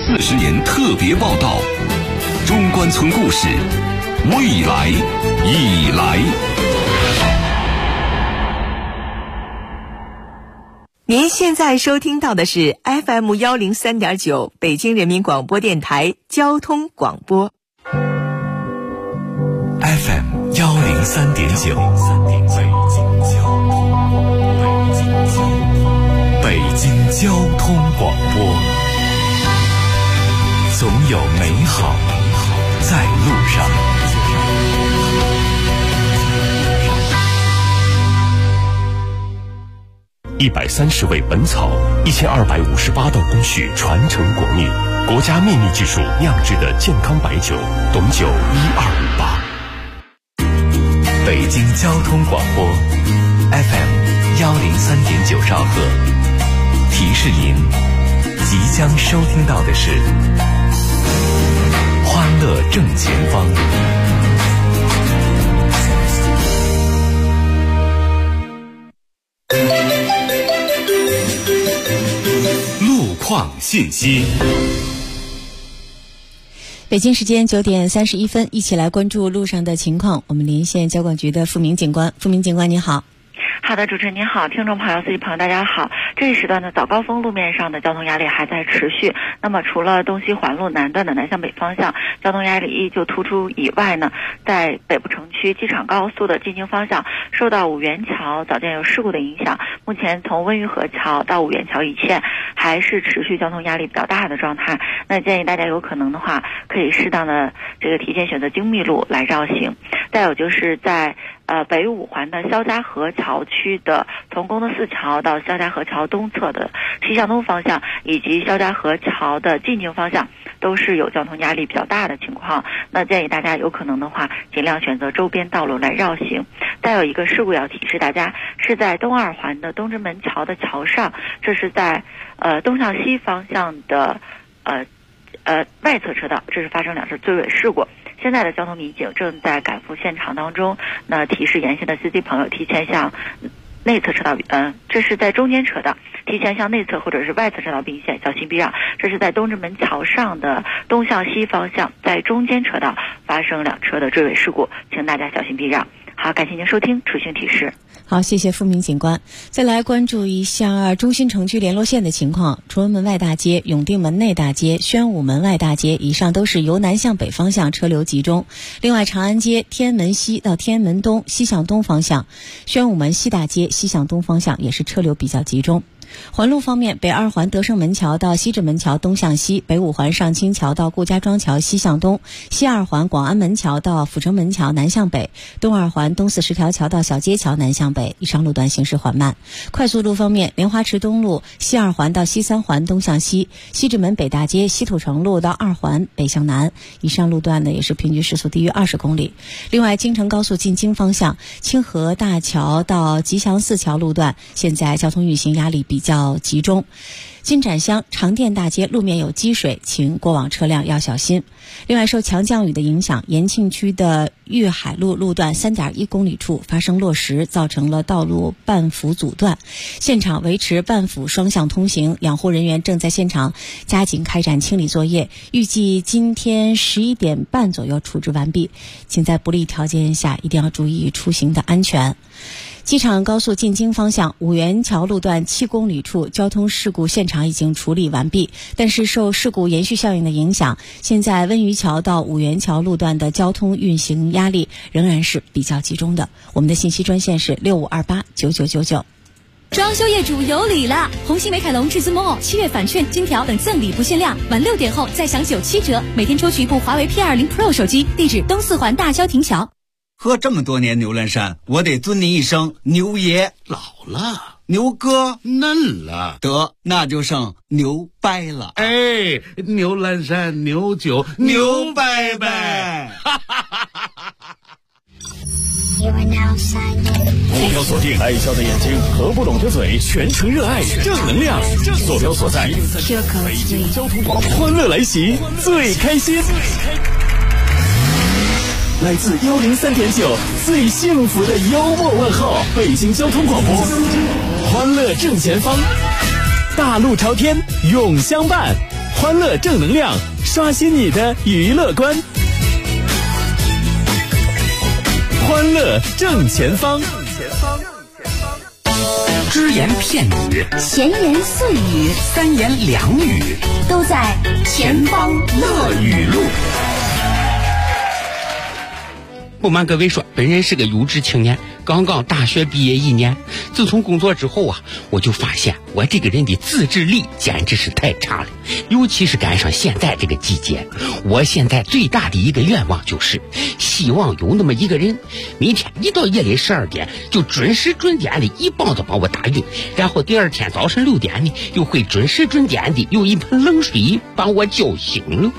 40年特别报道，中关村故事，未来已来。 您现在收听到的是 FM 103.9北京人民广播电台交通广播。 FM 103.9，北京交通广播，总有美好在路上。130味本草，1258道工序传承国秘，国家秘密技术酿制的健康白酒，董酒1258。北京交通广播 FM 103.9兆赫，提示您即将收听到的是欢乐正前方。路况信息。 北京时间9点31分，一起来关注路上的情况。我们连线交管局的付明警官。付明警官，你好。 好的，主持人您好，听众朋友、司机朋友大家好。这一时段的早高峰路面上的交通压力还在持续。那么除了东西环路南段的南向北方向交通压力依旧突出以外呢，在北部城区机场高速的进京方向，受到五元桥早间有事故的影响，目前从温榆河桥到五元桥一线还是持续交通压力比较大的状态。那建议大家有可能的话，可以适当的提前选择京密路来绕行。再有就是在北五环的肖家河桥区的从功德寺桥到肖家河桥东侧的西向东方向，以及肖家河桥的进京方向，都是有交通压力比较大的情况。那建议大家有可能的话，尽量选择周边道路来绕行。再有一个事故要提示大家，是在东二环的东直门桥的桥上，这是在东向西方向的外侧车道，这是发生2次追尾事故。现在的交通民警正在赶赴现场当中，那提示沿线的司机朋友提前向内侧车道，这是在中间车道，提前向内侧或者是外侧车道并线，小心避让。这是在东直门桥上的东向西方向，在中间车道发生2车的追尾事故，请大家小心避让。好，感谢您收听出行提示。 好，谢谢付明警官。再来关注一下中心城区联络线的情况。崇文门外大街、永定门内大街、宣武门外大街以上都是由南向北方向车流集中。另外，长安街天安门西到天安门东西向东方向，宣武门西大街西向东方向也是车流比较集中。环路方面，北二环德胜门桥到西直门桥东向西，北五环上清桥到顾家庄桥西向东，西二环广安门桥到阜成门桥南向北，东二环东四十条桥到小街桥南向北，以上路段行驶缓慢。快速路方面，莲花池东路西二环到西三环东向西，西直门北大街西土城路到二环北向南，以上路段呢也是平均时速低于20公里。另外，京承高速进京方向清河大桥到吉祥寺桥路段，现在交通运行压力比较集中。金盏乡长店大街路面有积水，请过往车辆要小心。另外，受强降雨的影响，延庆区的粤海路路段 3.1 公里处发生落石，造成了道路半幅阻断，现场维持半幅双向通行，养护人员正在现场加紧开展清理作业，预计今天11点半左右处置完毕，请在不利条件下一定要注意出行的安全。机场高速进京方向五元桥路段7公里处交通事故现场已经处理完毕，但是受事故延续效应的影响，现在温榆桥到五元桥路段的交通运行压力仍然是比较集中的。我们的信息专线是65289999。 装修业主有礼了！红星美凯龙至尊 Mall7月返券、金条等赠礼不限量，晚6点后再享97折，每天抽取一部华为 P20 Pro 手机。地址东四环大郊亭桥。 喝这么多年牛栏山，我得尊你一声牛爷。 老了， 牛哥嫩了， 得那就剩牛掰了。 哎，牛栏山牛酒牛掰掰。 目标锁定爱笑的眼睛和不懂的嘴，全程热爱正能量。坐标所在北京交通广播，欢乐来袭，最开心。来自103.9最幸福的幽默问候，北京交通广播，欢乐正前方，大路朝天永相伴， 欢乐正能量，刷新你的娱乐观。欢乐正前方， 只言片语， 闲言碎语， 三言两语， 都在前方乐语录。 不瞒各位说，本人是个有志青年，刚刚大学毕业1年。自从工作之后啊，我就发现我这个人的自制力简直是太差了，尤其是赶上现在这个季节。我现在最大的一个愿望就是，希望有那么一个人，每天一到夜里12点就准时准点的一棒子把我打晕，然后第二天早晨6点呢，又会准时准点的用一盆冷水把我叫醒了。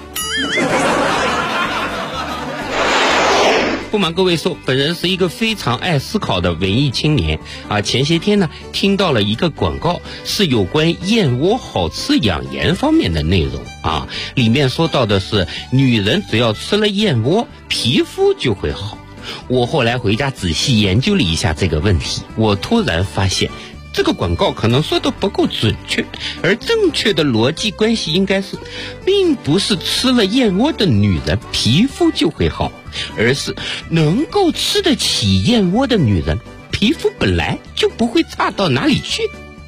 不瞒各位说，本人是一个非常爱思考的文艺青年啊。前些天呢，听到了一个广告，是有关燕窝好吃养颜方面的内容啊。里面说到的是，女人只要吃了燕窝，皮肤就会好。我后来回家仔细研究了一下这个问题，我突然发现，这个广告可能说的不够准确，而正确的逻辑关系应该是，并不是吃了燕窝的女人皮肤就会好，而是能够吃得起燕窝的女人皮肤本来就不会差到哪里去。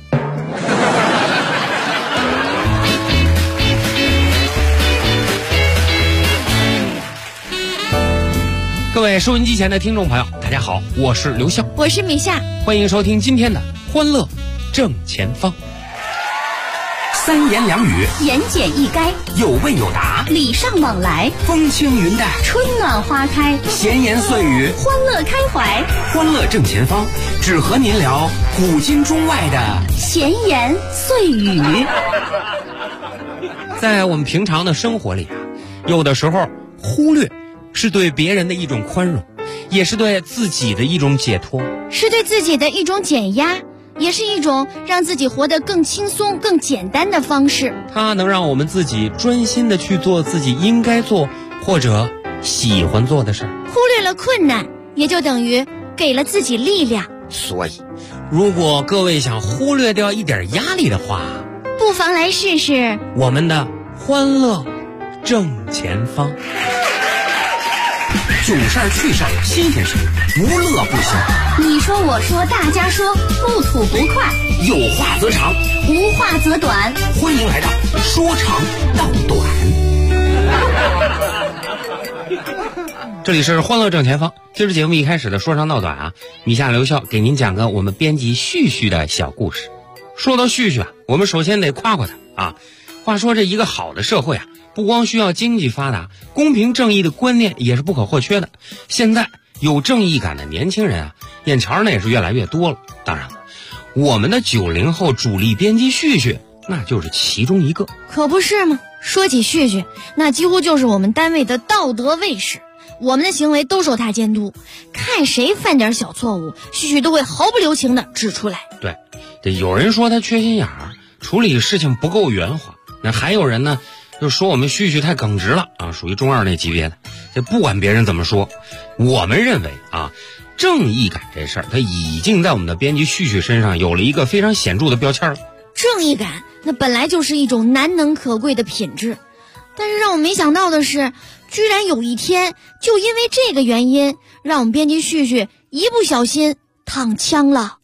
各位收音机前的听众朋友，大家好，我是刘笑， 我是米夏， 欢迎收听今天的欢乐正前方。 三言两语， 言简意赅， 有问有答， 礼尚往来， 风轻云淡， 春暖花开， 闲言碎语， 欢乐开怀。 欢乐正前方，只和您聊古今中外的闲言碎语。 在我们平常的生活里，有的时候忽略是对别人的一种宽容，也是对自己的一种解脱， 是对自己的一种减压，也是一种让自己活得更轻松更简单的方式。 它能让我们自己专心的去做自己应该做或者喜欢做的事儿。 忽略了困难，也就等于给了自己力量。 所以如果各位想忽略掉一点压力的话， 不妨来试试我们的欢乐正前方。 囧事儿趣事儿新鲜事，无乐不休。 你说我说大家说，不吐不快， 有话则长， 无话则短。 欢迎来到说长道短。 这里是欢乐正前方。今儿节目一开始的说长道短啊，米夏刘笑给您讲个我们编辑旭旭的小故事。说到旭旭啊，我们首先得夸夸他啊。话说这一个好的社会啊，不光需要经济发达，公平正义的观念也是不可或缺的。现在有正义感的年轻人啊，眼瞧呢也是越来越多了。当然了，我们的90后主力编辑旭旭那就是其中一个。 可不是吗？说起旭旭，那几乎就是我们单位的道德卫士，我们的行为都受他监督，看谁犯点小错误，旭旭都会毫不留情地指出来。 对，这有人说他缺心眼儿，处理事情不够圆滑。那还有人呢，就说我们旭旭太耿直了啊，属于中2那级别的。这不管别人怎么说，我们认为啊，正义感这事儿，它已经在我们的编辑旭旭身上有了一个非常显著的标签了。 正义感那本来就是一种难能可贵的品质，但是让我没想到的是，居然有一天就因为这个原因，让我们编辑旭旭一不小心躺枪了。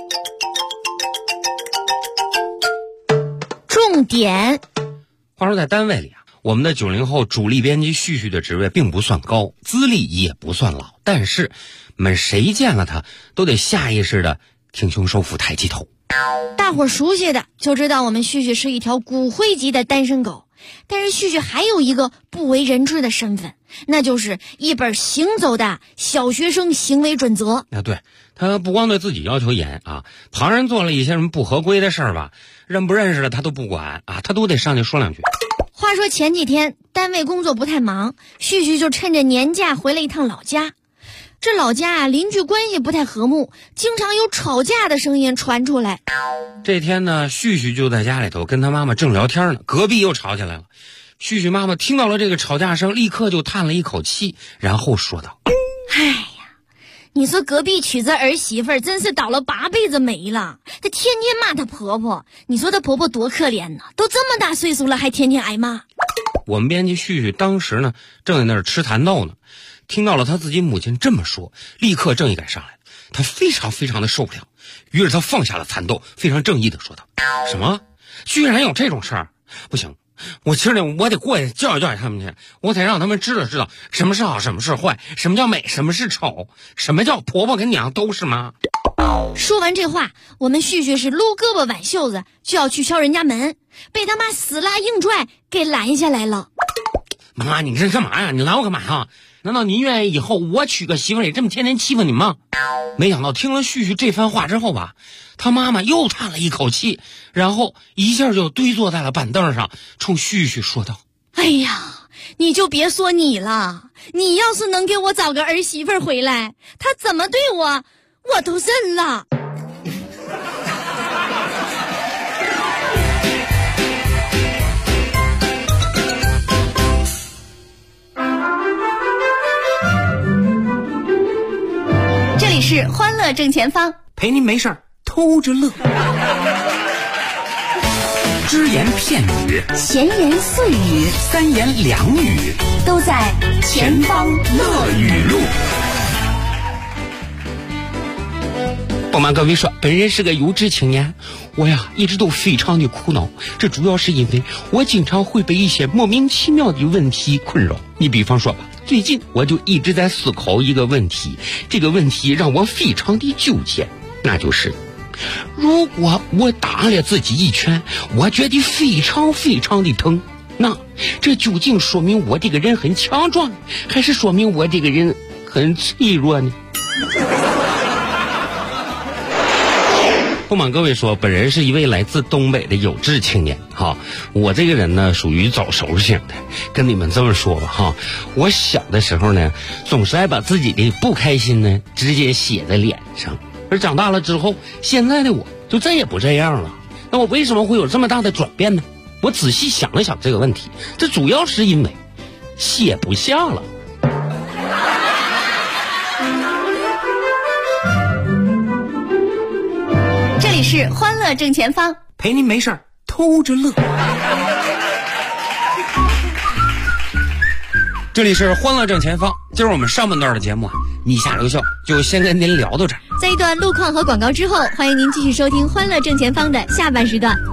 重点。 话说在单位里啊，我们的90后主力编辑旭旭的职位并不算高，资历也不算老，但是们谁见了他都得下意识的挺胸收腹抬起头。 大伙熟悉的就知道我们旭旭是一条骨灰级的单身狗，但是旭旭还有一个不为人知的身份，那就是一本行走的小学生行为准则。 对，他不光对自己要求严啊，旁人做了一些什么不合规的事儿吧，认不认识的他都不管啊，他都得上去说两句。 话说前几天单位工作不太忙，旭旭就趁着年假回了一趟老家。这老家啊，邻居关系不太和睦，经常有吵架的声音传出来。 这天呢，旭旭就在家里头跟他妈妈正聊天呢，隔壁又吵起来了。旭旭妈妈听到了这个吵架声，立刻就叹了一口气，然后说道： 哎呀， 你说隔壁娶这儿媳妇儿真是倒了8辈子霉了，她天天骂她婆婆，你说她婆婆多可怜呢，都这么大岁数了还天天挨骂。 我们编辑旭旭当时呢正在那儿吃蚕豆呢，听到了他自己母亲这么说，立刻正义感上来，他非常非常的受不了，于是他放下了蚕豆，非常正义的说道：什么？居然有这种事儿？不行，我今儿我得过去教育教育他们去，我得让他们知道知道什么是好，什么是坏，什么叫美，什么是丑，什么叫婆婆跟娘都是妈。 说完这话，我们旭旭是撸胳膊挽袖子就要去敲人家门，被他妈死拉硬拽给拦下来了。 妈，你这干嘛呀？你拦我干嘛呀？难道您愿意以后我娶个媳妇儿也这么天天欺负你吗？没想到听了旭旭这番话之后吧，他妈妈又叹了一口气，然后一下就堆坐在了板凳上，冲旭旭说道： 哎呀，你就别说你了，你要是能给我找个儿媳妇回来，她怎么对我都认了。 这里是欢乐正前方， 陪您没事儿偷着乐。只言片语， 闲言碎语， 三言两语， 都在前方乐语录。 不瞒各位说，本人是个有志青年，我呀一直都非常的苦恼，这主要是因为我经常会被一些莫名其妙的问题困扰。你比方说吧，最近我就一直在思考一个问题，这个问题让我非常的纠结，那就是如果我打了自己一拳，我觉得非常非常的疼，那这究竟说明我这个人很强壮，还是说明我这个人很脆弱呢？不瞒各位说，本人是一位来自东北的有志青年哈。我这个人呢属于早熟型的，跟你们这么说吧哈，我小的时候呢总是爱把自己的不开心呢直接写在脸上，而长大了之后，现在的我就再也不这样了。那我为什么会有这么大的转变呢？我仔细想了想这个问题，这主要是因为写不下了。 这里是欢乐正前方， 陪您没事儿偷着乐。 这里是欢乐正前方，今儿我们上半段的节目你下留校就先跟您聊到这儿。 在一段路况和广告之后，欢迎您继续收听欢乐正前方的下半时段。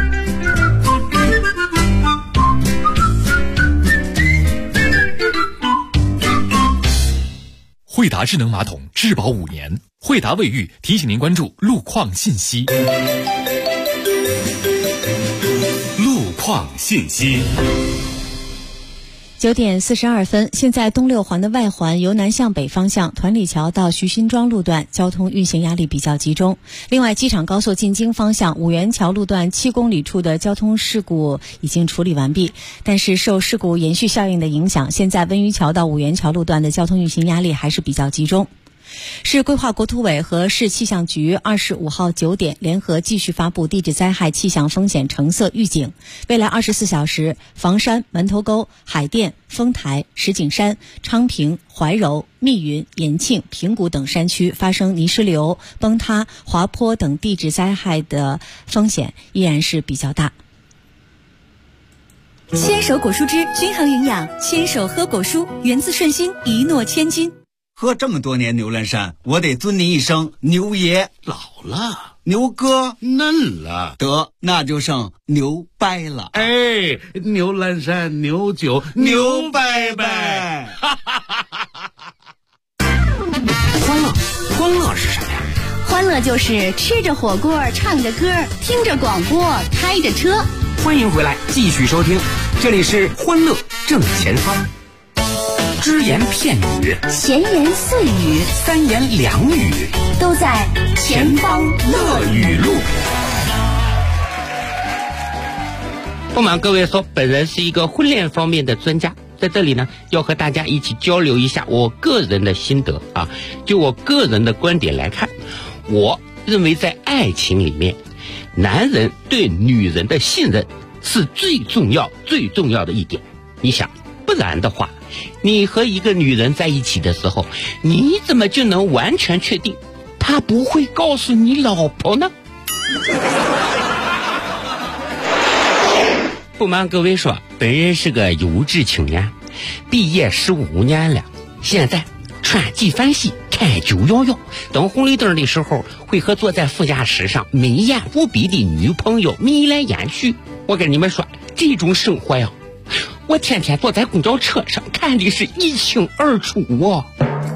惠达智能马桶质保5年，惠达卫浴提醒您关注路况信息。路况信息。 9点42分，现在东6环的外环由南向北方向团里桥到徐辛庄路段交通运行压力比较集中。另外，机场高速进京方向五元桥路段7公里处的交通事故已经处理完毕，但是受事故延续效应的影响，现在温榆桥到五元桥路段的交通运行压力还是比较集中。市规划国土委和市气象局25号9点联合继续发布地质灾害气象风险橙色预警。未来24小时，房山、门头沟、海淀、丰台、石景山、昌平、怀柔、密云、延庆、平谷等山区发生泥石流、崩塌、滑坡等地质灾害的风险依然是比较大。 牵手果蔬汁均衡营养，牵手喝果蔬，源自顺心，一诺千金。 喝这么多年牛栏山，我得尊您一声牛爷。 老了， 牛哥嫩了， 得那就剩牛掰了。 哎，牛栏山牛酒牛掰掰。 欢乐是什么呀？ 欢乐就是吃着火锅，唱着歌，听着广播，开着车。 欢迎回来，继续收听，这里是欢乐正前方。只言片语， 闲言碎语， 三言两语， 都在前方乐语录。 不瞒各位说，本人是一个婚恋方面的专家，在这里呢要和大家一起交流一下我个人的心得啊。就我个人的观点来看，我认为在爱情里面，男人对女人的信任是最重要的一点。你想，不然的话， 你和一个女人在一起的时候，你怎么就能完全确定她不会告诉你老婆呢？不瞒各位说，本人是个有志青年，毕业15年了，现在穿纪梵希，开911，等红绿灯的时候会和坐在副驾驶上美艳无比的女朋友眉来眼去。我跟你们说，这种生活呀，我天天坐在公交车上看的是一清二楚哦。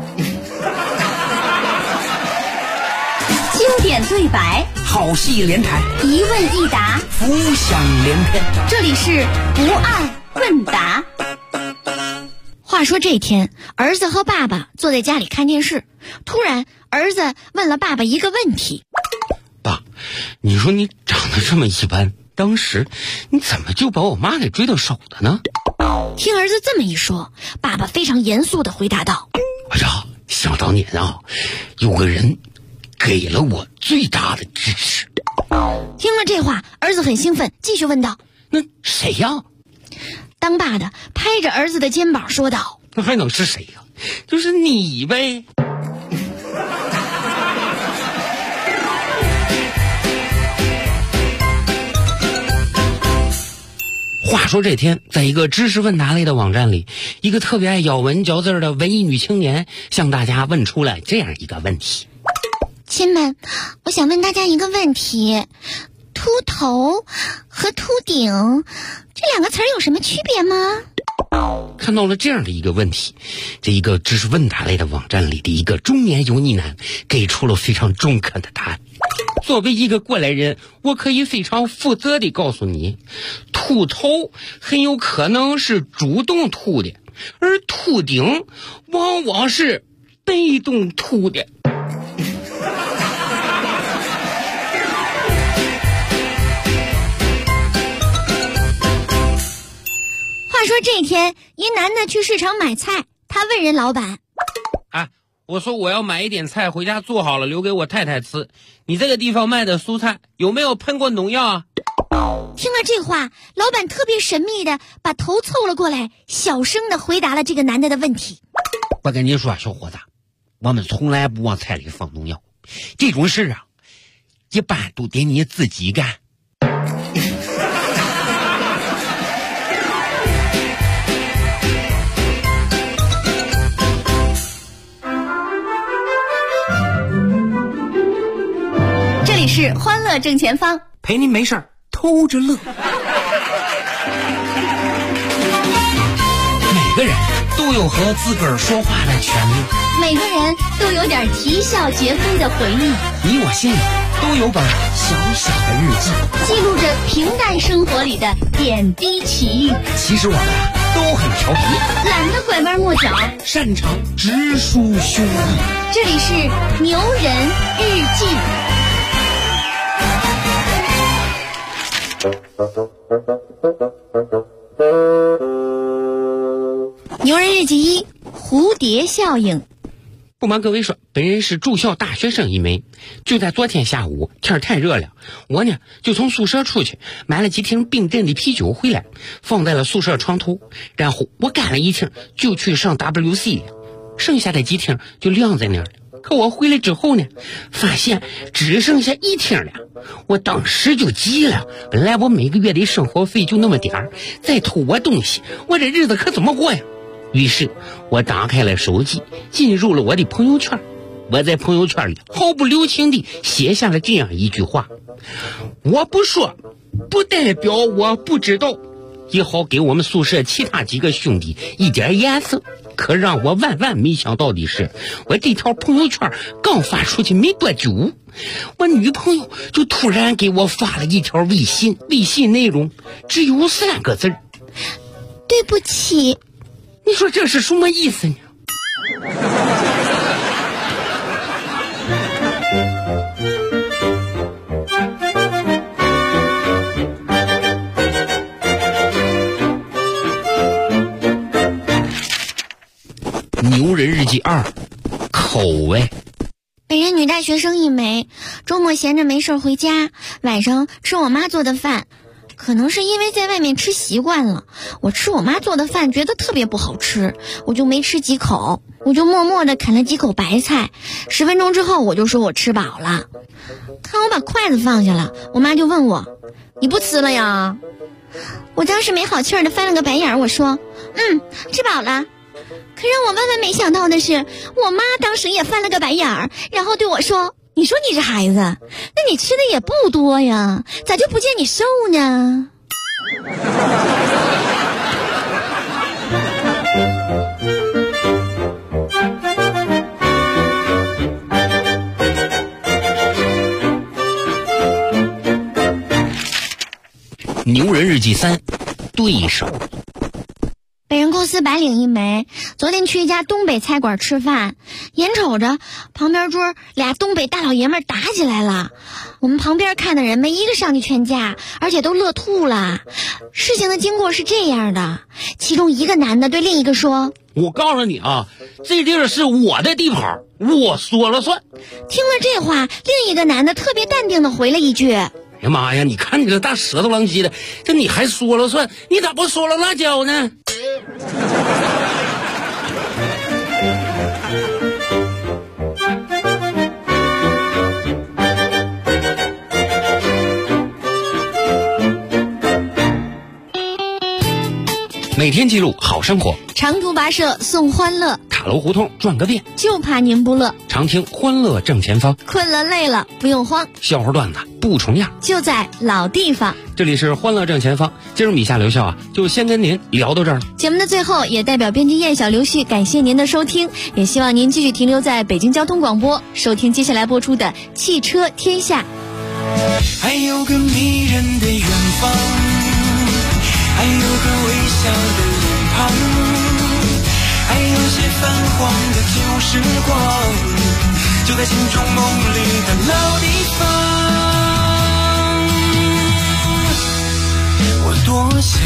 经典对白， 好戏连台， 一问一答， 浮想联翩。 这里是不二问答。 话说这天，儿子和爸爸坐在家里看电视，突然儿子问了爸爸一个问题： 爸，你说你长得这么一般，当时你怎么就把我妈给追到手的呢？ 听儿子这么一说，爸爸非常严肃地回答道： 哎呀，想当年啊，有个人给了我最大的支持。 听了这话，儿子很兴奋，继续问道： 那谁呀？ 当爸的拍着儿子的肩膀说道： 那还能是谁呀？就是你呗。话说这天，在一个知识问答类的网站里，一个特别爱咬文嚼字的文艺女青年向大家问出了这样一个问题： 亲们，我想问大家一个问题，秃头和秃顶这两个词儿有什么区别吗？ 看到了这样的一个问题，这一个知识问答类的网站里的一个中年油腻男给出了非常中肯的答案。作为一个过来人，我可以非常负责地告诉你，秃头很有可能是主动秃的，而秃顶往往是被动秃的。 话说这天，一男的去市场买菜，他问人老板： 我说我要买一点菜回家做好了留给我太太吃，你这个地方卖的蔬菜有没有喷过农药啊？ 听了这话，老板特别神秘的把头凑了过来，小声的回答了这个男的的问题： 我跟你说，小伙子，我们从来不往菜里放农药，这种事啊，一般都得你自己干。 这里是欢乐正前方， 陪您没事儿偷着乐。每个人都有和自个儿说话的权利， 每个人都有点啼笑皆非的回忆， 你我心里都有本小小的日记， 记录着平淡生活里的点滴奇遇。 其实我们都很调皮， 懒得拐弯抹角， 擅长直抒胸臆。 这里是牛人日记。 牛人日记1：蝴蝶效应。 不瞒各位说，本人是住校大学生一枚。就在昨天下午，天太热了，我呢就从宿舍出去买了几瓶冰镇的啤酒回来，放在了宿舍床头，然后我干了一听就去上 WC 了，剩下的几听就晾在那儿了。可我回来之后呢，发现只剩下1听了，我当时就急了。本来我每个月的生活费就那么点儿，再偷我东西，我这日子可怎么过呀？于是我打开了手机，进入了我的朋友圈。我在朋友圈里毫不留情地写下了这样一句话：我不说，不代表我不知道，也好给我们宿舍其他几个兄弟一点颜色。可让我万万没想到的是，我这条朋友圈刚发出去没多久，我女朋友就突然给我发了一条微信，微信内容只有3个字： 对不起。 你说这是什么意思呢？牛人日记2：口味。 本人女大学生一枚，周末闲着没事回家，晚上吃我妈做的饭。 可能是因为在外面吃习惯了，我吃我妈做的饭觉得特别不好吃，我就没吃几口，我就默默地啃了几口白菜。10分钟之后我就说我吃饱了。看我把筷子放下了，我妈就问我，你不吃了呀？我当时没好气儿的翻了个白眼，我说吃饱了。可让我万万没想到的是，我妈当时也翻了个白眼，然后对我说，你说你这孩子，那你吃的也不多呀，咋就不见你瘦呢？ 牛人日记3，对手。 被人公司白领一枚，昨天去一家东北菜馆吃饭，眼瞅着旁边桌俩东北大老爷们打起来了，我们旁边看的人没一个上去劝架，而且都乐吐了。事情的经过是这样的，其中一个男的对另一个说， 我告诉你啊，这地儿是我的地盘，我说了算。 听了这话，另一个男的特别淡定的回了一句， 哎呀妈呀，你看你这大舌头狼藉的，这你还说了算，你咋不说了辣椒呢？每天记录好生活， 长途跋涉送欢乐， 塔楼胡同转个遍， 就怕您不乐。 常听欢乐正前方， 困了累了不用慌， 笑话段子不重样， 就在老地方。 这里是欢乐正前方，今儿米夏刘笑就先跟您聊到这儿了。 节目的最后，也代表编辑燕小刘旭感谢您的收听，也希望您继续停留在北京交通广播，收听接下来播出的汽车天下。 还有个迷人的远方，还有个微笑的脸庞，还有些泛黄的旧时光，就在心中梦里的老地方。我多想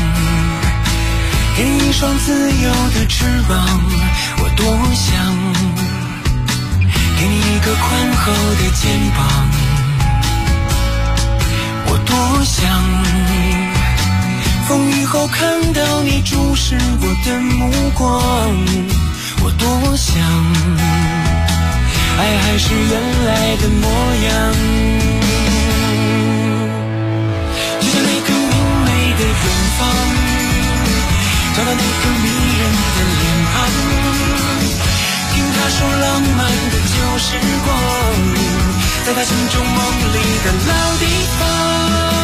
给你一双自由的翅膀，我多想给你一个宽厚的肩膀，我多想风雨后看到你注视我的目光，我多想爱还是原来的模样，就像那个明媚的远方，找到那个迷人的脸庞，听他说浪漫的旧时光，在他心中梦里的老地方。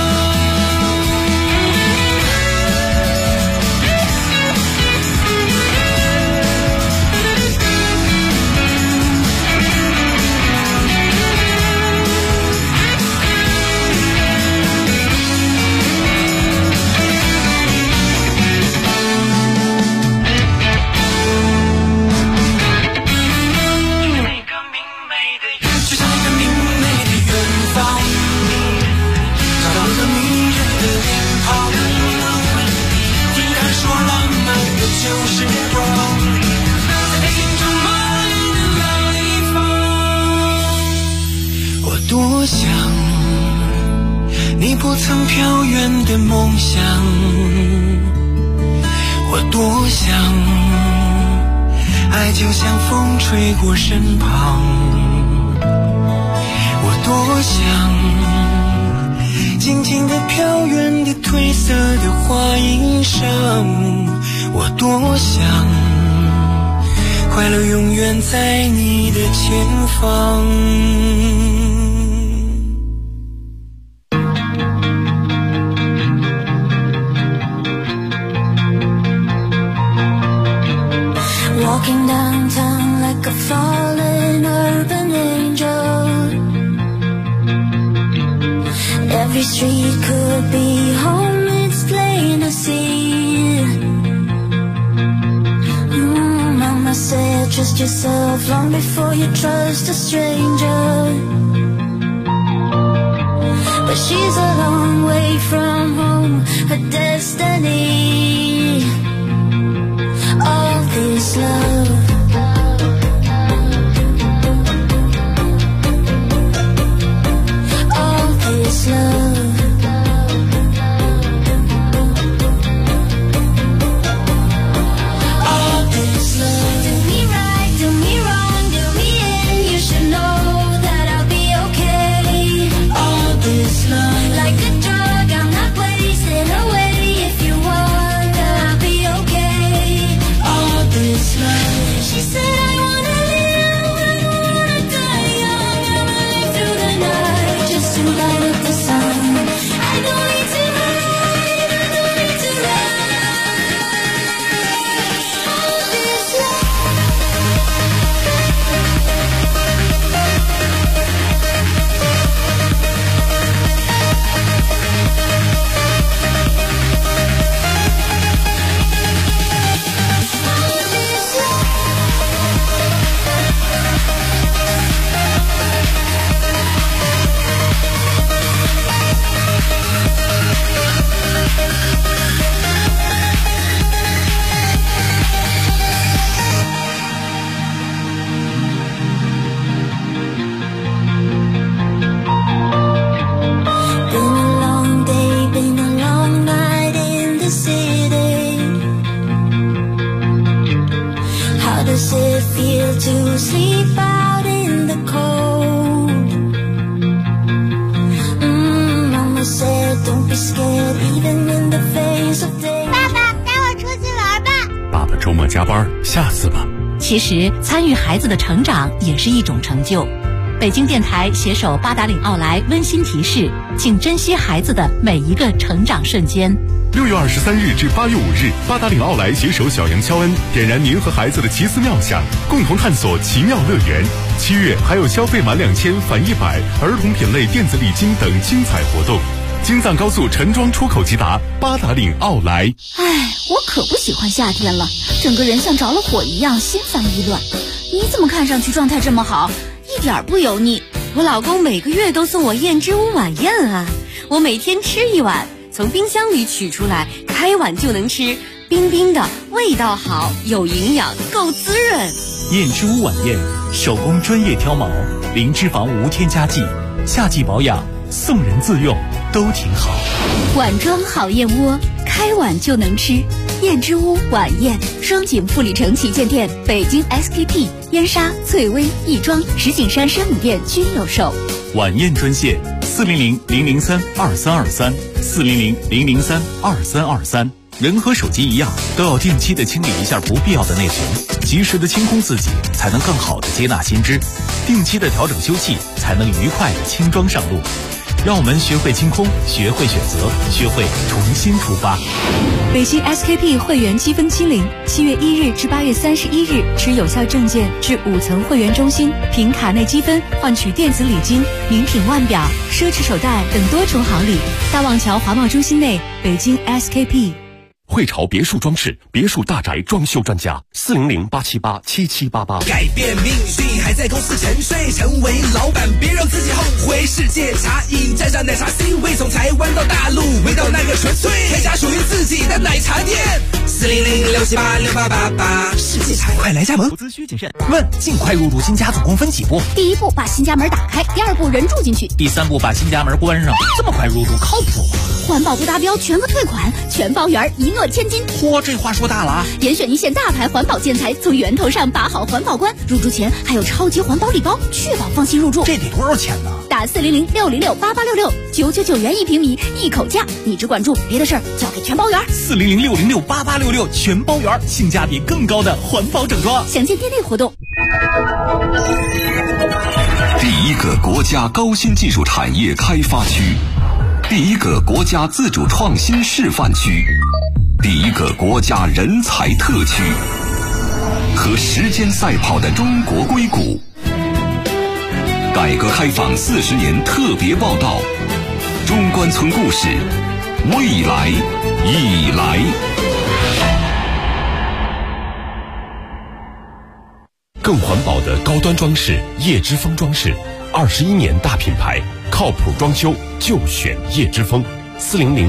多想你不曾飘远的梦想，我多想爱就像风吹过身旁，我多想静静地飘远的褪色的花衣裳，我多想快乐永远在你的前方。 Walking downtown like a fallen urban angel, every street could be home, it's plain to see. Mama said trust yourself long before you trust a stranger, but she's a long way from home, her destiny. All this love, all this love, said fear to sleep out in the cold. Mama said don't be scared even in the face of day. 爸爸带我出去玩吧。 爸爸周末加班，下次吧。 其实参与孩子的成长也是一种成就。北京电台携手八达岭奥莱温馨提示，请珍惜孩子的每一个成长瞬间。 6月23日至8月5日，八达岭奥莱携手小杨肖恩，点燃您和孩子的奇思妙想，共同探索奇妙乐园。7月还有消费满2000返100，儿童品类电子礼金等精彩活动。京藏高速陈庄出口即达，八达岭奥莱。 我可不喜欢夏天了，整个人像着了火一样，心烦意乱。你怎么看上去状态这么好，一点不油腻？ 我老公每个月都送我燕之屋晚宴啊，我每天吃一碗，从冰箱里取出来，开碗就能吃，冰冰的，味道好，有营养，够滋润。 燕之屋晚宴，手工专业挑毛，零脂肪无添加剂，夏季保养，送人自用都挺好。 碗装好燕窝，开碗就能吃。燕之屋晚宴，双井富里城旗舰店、北京 SKP、燕莎、翠微、亦庄、石景山生母店均有售。 晚宴专线400-003-2323，400-003-2323。人和手机一样，都要定期的清理一下不必要的内存，及时的清空自己，才能更好的接纳新知。定期的调整休憩，才能愉快的轻装上路。让我们学会清空，学会选择，学会重新出发。 北京 SKP 会员积分清零，7月1日至8月31日，持有效证件至5层会员中心，凭卡内积分换取电子礼金、名品腕表、奢侈手袋等多重好礼。大望桥华贸中心内，北京 SKP。 汇潮别墅装饰，别墅大宅装修专家，400-878-7788。 改变命运还在公司沉睡，成为老板别让自己后悔。世界茶饮沾上奶茶 C 位，从台湾到大陆，味道那个纯粹，开家属于自己的奶茶店。400-678-6888，世界茶快来加盟。 投资需谨慎。问：尽快入驻新家总共分几步？ 第一步，把新家门打开；第二步，人住进去； 第三步，把新家门关上。这么快入住，靠谱吗？ 环保不达标，全额退款，全包圆，一诺千金。 嚯，这话说大了啊！ 严选一线大牌环保建材，从源头上把好环保关。入住前还有超级环保礼包，确保放心入住。 这得多少钱呢？ 打400-606-8866，999元1平米，一口价。你只管住，别的事儿交给全包圆。 400-606-8866，全包圆，性价比更高的环保整装。 详见店内活动。 第一个国家高新技术产业开发区，第一个国家自主创新示范区，第一个国家人才特区，和时间赛跑的中国硅谷。改革开放40年特别报道，中关村故事，未来已来。 更环保的高端装饰，叶之峰装饰，21年大品牌，靠谱装修就选叶之峰，400-650-2868。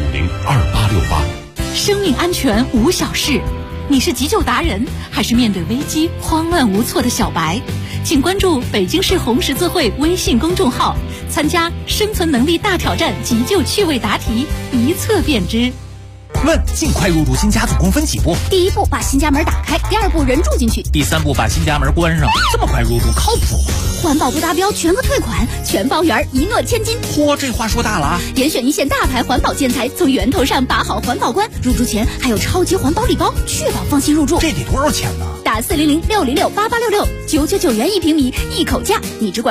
生命安全无小事，你是急救达人，还是面对危机慌乱无措的小白？请关注北京市红十字会微信公众号，参加生存能力大挑战急救趣味答题，一测便知。 问：尽快入住新家总共分几步？ 第一步，把新家门打开；第二步，人住进去； 第三步，把新家门关上。这么快入住，靠谱吗？ 环保不达标，全额退款，全包圆，一诺千金。 嚯，这话说大了啊！ 严选一线大牌环保建材，从源头上把好环保关。入住前还有超级环保礼包，确保放心入住。 这得多少钱呢？ 打400-606-8866，999元1平米，一口价。你只管